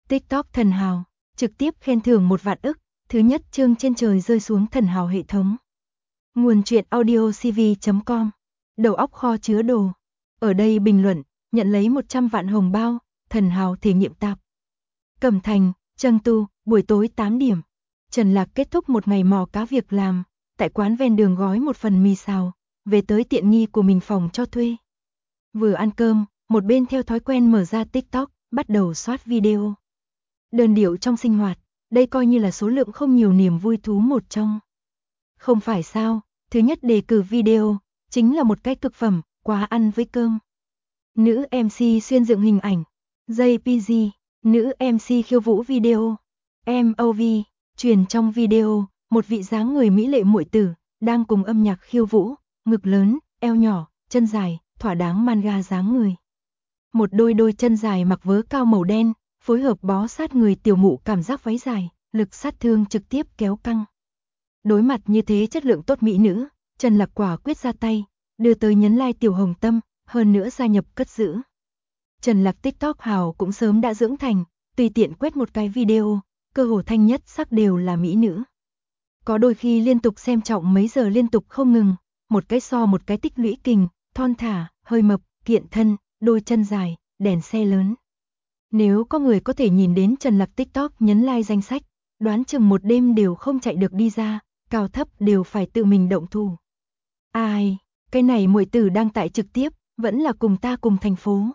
TikTok thần hào, trực tiếp khen thưởng 1 vạn ức, thứ nhất chương trên trời rơi xuống thần hào hệ thống. Nguồn truyện audiocv.com, đầu óc kho chứa đồ. Ở đây bình luận, nhận lấy 100 vạn hồng bao, thần hào thể nghiệm tạp. Cẩm Thành, Trăng Tu, buổi tối 8 điểm. Trần Lạc kết thúc một ngày mò cá việc làm, tại quán ven đường gói một phần mì xào, về tới tiện nghi của mình phòng cho thuê. Vừa ăn cơm, một bên theo thói quen mở ra TikTok, bắt đầu soát video. Đơn điệu trong sinh hoạt, đây coi như là số lượng không nhiều niềm vui thú một trong. Không phải sao, thứ nhất đề cử video, chính là một cái cực phẩm, quá ăn với cơm. Nữ MC xuyên dựng hình ảnh, JPG, nữ MC khiêu vũ video, MOV, truyền trong video, một vị dáng người mỹ lệ muội tử, đang cùng âm nhạc khiêu vũ, ngực lớn, eo nhỏ, chân dài, thỏa đáng manga dáng người. Một đôi chân dài mặc vớ cao màu đen, phối hợp bó sát người tiểu mụ cảm giác váy dài, lực sát thương trực tiếp kéo căng. Đối mặt như thế chất lượng tốt mỹ nữ, Trần Lạc quả quyết ra tay, đưa tới nhấn like tiểu hồng tâm, hơn nữa gia nhập cất giữ. Trần Lạc TikTok hào cũng sớm đã dưỡng thành, tùy tiện quét một cái video, cơ hồ thanh nhất sắc đều là mỹ nữ. Có đôi khi liên tục xem trọng mấy giờ liên tục không ngừng, một cái so một cái tích lũy kình, thon thả, hơi mập, kiện thân, đôi chân dài, đèn xe lớn. Nếu có người có thể nhìn đến Trần Lạc TikTok nhấn like danh sách, đoán chừng một đêm đều không chạy được đi ra, cao thấp đều phải tự mình động thủ. Ai, cái này muội tử đang tại trực tiếp, vẫn là cùng ta cùng thành phố.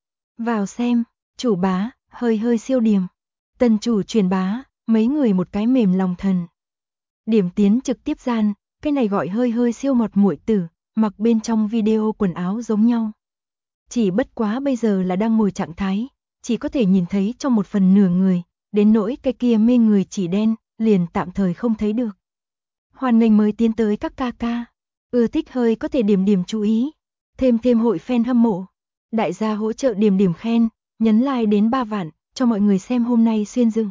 Vào xem, chủ bá, hơi siêu điểm. Tân chủ truyền bá, mấy người một cái mềm lòng thần. Điểm tiến trực tiếp gian, cái này gọi hơi siêu ngọt muội tử, mặc bên trong video quần áo giống nhau. Chỉ bất quá bây giờ là đang ngồi trạng thái, chỉ có thể nhìn thấy trong 1/4 người, đến nỗi cái kia mê người chỉ đen, liền tạm thời không thấy được. Hoan nghênh mới tiến tới các ca ca, ưa thích hơi có thể điểm chú ý, thêm hội fan hâm mộ. Đại gia hỗ trợ điểm khen, nhấn like đến 3 vạn, cho mọi người xem hôm nay xuyên dựng.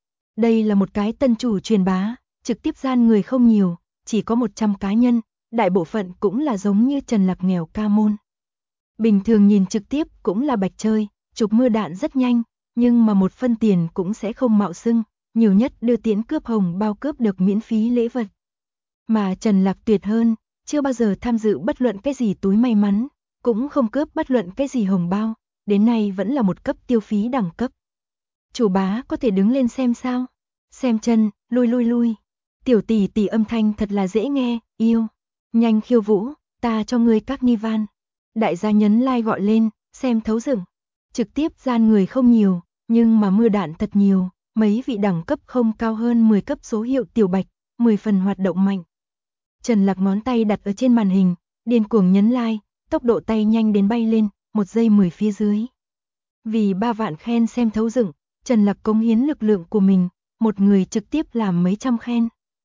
Đây là một cái tân chủ truyền bá, trực tiếp gian người không nhiều, chỉ có 100 cá nhân, đại bộ phận cũng là giống như Trần Lạc nghèo ca môn. Bình thường nhìn trực tiếp cũng là bạch chơi, chụp mưa đạn rất nhanh, nhưng mà 1 phân tiền cũng sẽ không mạo xưng, nhiều nhất đưa tiễn cướp hồng bao cướp được miễn phí lễ vật. Mà Trần Lạc tuyệt hơn, chưa bao giờ tham dự bất luận cái gì túi may mắn, cũng không cướp bất luận cái gì hồng bao, đến nay vẫn là một cấp tiêu phí đẳng cấp. Chủ bá có thể đứng lên xem sao? Xem chân, lui. Tiểu tỷ âm thanh thật là dễ nghe, yêu. Nhanh khiêu vũ, ta cho ngươi các ni van. Đại gia nhấn like gọi lên, xem thấu dựng. Trực tiếp gian người không nhiều, nhưng mà mưa đạn thật nhiều, mấy vị đẳng cấp không cao hơn 10 cấp số hiệu tiểu bạch, 10 phần hoạt động mạnh. Trần Lạc ngón tay đặt ở trên màn hình, điên cuồng nhấn like, tốc độ tay nhanh đến bay lên, 1 giây 10 phía dưới. Vì 3 vạn khen xem thấu dựng, Trần Lạc cống hiến lực lượng của mình, một người trực tiếp làm mấy trăm khen.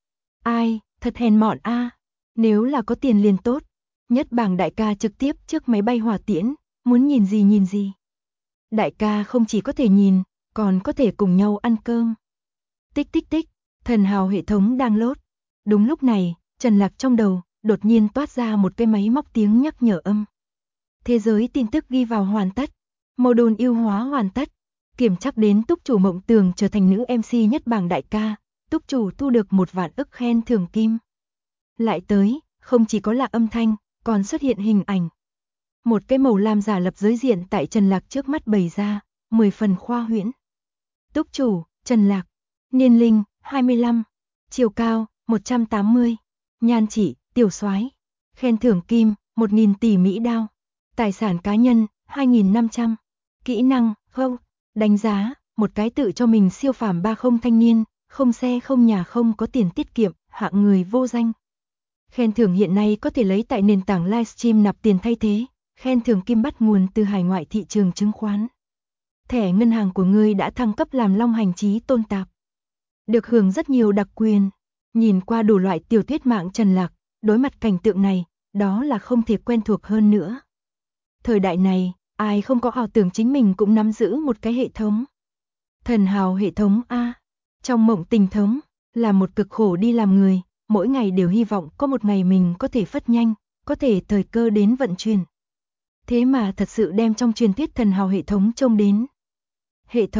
Ai, thật hèn mọn a. Nếu là có tiền liền tốt. Nhất bảng đại ca trực tiếp trước máy bay hỏa tiễn, muốn nhìn gì. Đại ca không chỉ có thể nhìn, còn có thể cùng nhau ăn cơm. Tích, thần hào hệ thống đang lốt. Đúng lúc này, Trần Lạc trong đầu đột nhiên toát ra một cái máy móc tiếng nhắc nhở âm. Thế giới tin tức ghi vào hoàn tất, module ưu hóa hoàn tất, kiểm chắc đến túc chủ mộng tường trở thành nữ MC nhất bảng đại ca, túc chủ thu được 1 vạn ức khen thưởng kim. Lại tới, không chỉ có là âm thanh, còn xuất hiện hình ảnh. Một cái màu lam giả lập giới diện tại Trần Lạc trước mắt bày ra, 10 phần khoa huyễn. Túc chủ, Trần Lạc, niên linh, 25, chiều cao, 180, nhan chỉ, tiểu soái, khen thưởng kim, 1.000 tỷ Mỹ đao, tài sản cá nhân, 2.500, kỹ năng, không, đánh giá, một cái tự cho mình siêu phàm 30 thanh niên, không xe không nhà không có tiền tiết kiệm, hạng người vô danh. Khen thưởng hiện nay có thể lấy tại nền tảng livestream nạp tiền thay thế, khen thưởng kim bắt nguồn từ hải ngoại thị trường chứng khoán. Thẻ ngân hàng của ngươi đã thăng cấp làm long hành trí tôn tạp. Được hưởng rất nhiều đặc quyền. Nhìn qua đủ loại tiểu thuyết mạng Trần Lạc, đối mặt cảnh tượng này, đó là không thể quen thuộc hơn nữa. Thời đại này, ai không có ảo tưởng chính mình cũng nắm giữ một cái hệ thống. Thần hào hệ thống A. Trong mộng tình thống, là một cực khổ đi làm người, mỗi ngày đều hy vọng có một ngày mình có thể phất nhanh, có thể thời cơ đến vận chuyển. Thế mà thật sự đem trong truyền thuyết thần hào hệ thống trông đến. Hệ thống,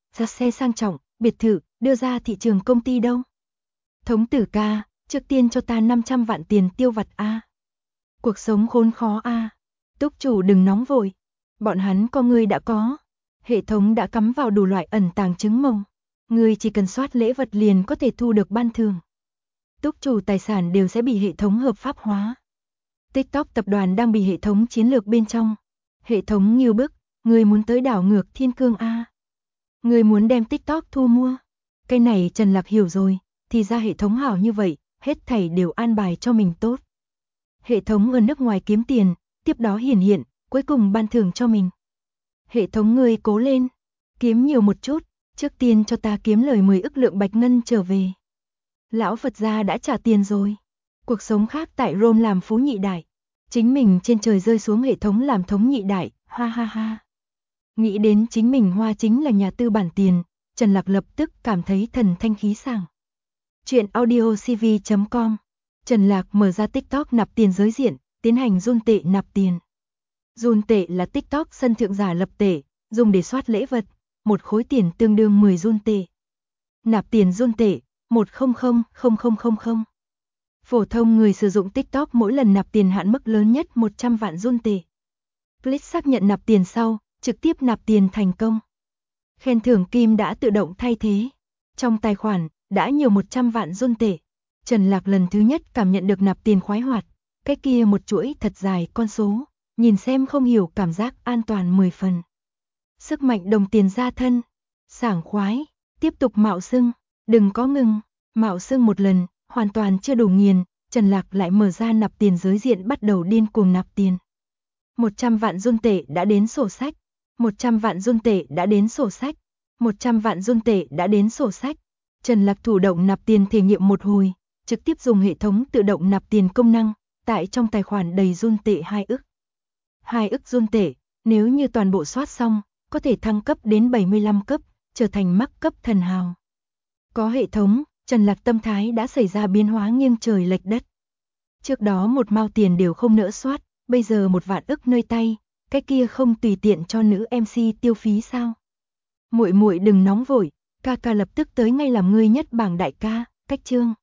ra xe sang trọng, biệt thự, đưa ra thị trường công ty đâu. Thống tử ca, trước tiên cho ta 500 vạn tiền tiêu vặt a. Cuộc sống khốn khó a. Túc chủ đừng nóng vội, bọn hắn có ngươi đã có. Hệ thống đã cắm vào đủ loại ẩn tàng chứng mông. Ngươi chỉ cần soát lễ vật liền có thể thu được ban thưởng. Túc chủ tài sản đều sẽ bị hệ thống hợp pháp hóa. TikTok tập đoàn đang bị hệ thống chiến lược bên trong. Hệ thống nghiêu bức, ngươi muốn tới đảo ngược thiên cương a. Ngươi muốn đem TikTok thu mua. Cái này Trần Lạc hiểu rồi, thì ra hệ thống hảo như vậy, hết thảy đều an bài cho mình tốt. Hệ thống ở nước ngoài kiếm tiền, tiếp đó hiển hiện, cuối cùng ban thưởng cho mình. Hệ thống ngươi cố lên, kiếm nhiều một chút, trước tiên cho ta kiếm lời 10 ức lượng bạch ngân trở về. Lão Phật gia đã trả tiền rồi. Cuộc sống khác tại Rome làm phú nhị đại. Chính mình trên trời rơi xuống hệ thống làm thống nhị đại, ha ha ha. Nghĩ đến chính mình hoa chính là nhà tư bản tiền, Trần Lạc lập tức cảm thấy thần thanh khí sảng. Chuyện audiocv.com. Trần Lạc mở ra TikTok nạp tiền giới diện, tiến hành run tệ nạp tiền. Run tệ là TikTok sân thượng giả lập tệ, dùng để soát lễ vật, một khối tiền tương đương 10 run tệ. Nạp tiền run tệ, 1000000. Phổ thông người sử dụng TikTok mỗi lần nạp tiền hạn mức lớn nhất 100 vạn run tệ. Click xác nhận nạp tiền sau, trực tiếp nạp tiền thành công. Khen thưởng kim đã tự động thay thế. Trong tài khoản, đã nhiều 100 vạn run tệ. Trần Lạc lần thứ nhất cảm nhận được nạp tiền khoái hoạt. Cái kia một chuỗi thật dài con số, nhìn xem không hiểu cảm giác an toàn 10 phần. Sức mạnh đồng tiền ra thân. Sảng khoái, tiếp tục mạo xưng, đừng có ngừng. Mạo xưng một lần, hoàn toàn chưa đủ nghiền, Trần Lạc lại mở ra nạp tiền giới diện bắt đầu điên cuồng nạp tiền. 100 vạn run tệ đã đến sổ sách. 100 vạn run tệ đã đến sổ sách. 100 vạn run tệ đã đến sổ sách. Trần Lạc thủ động nạp tiền thể nghiệm một hồi, trực tiếp dùng hệ thống tự động nạp tiền công năng, tại trong tài khoản đầy run tệ 2 ức. 2 ức run tệ, nếu như toàn bộ soát xong, có thể thăng cấp đến 75 cấp, trở thành mắc cấp thần hào. Có hệ thống, Trần Lạc tâm thái đã xảy ra biến hóa nghiêng trời lệch đất. Trước đó một mao tiền đều không nỡ soát, bây giờ 1 vạn ức nơi tay, cái kia không tùy tiện cho nữ MC tiêu phí sao? Muội muội đừng nóng vội, ca ca lập tức tới ngay làm ngươi nhất bảng đại ca, cách chương.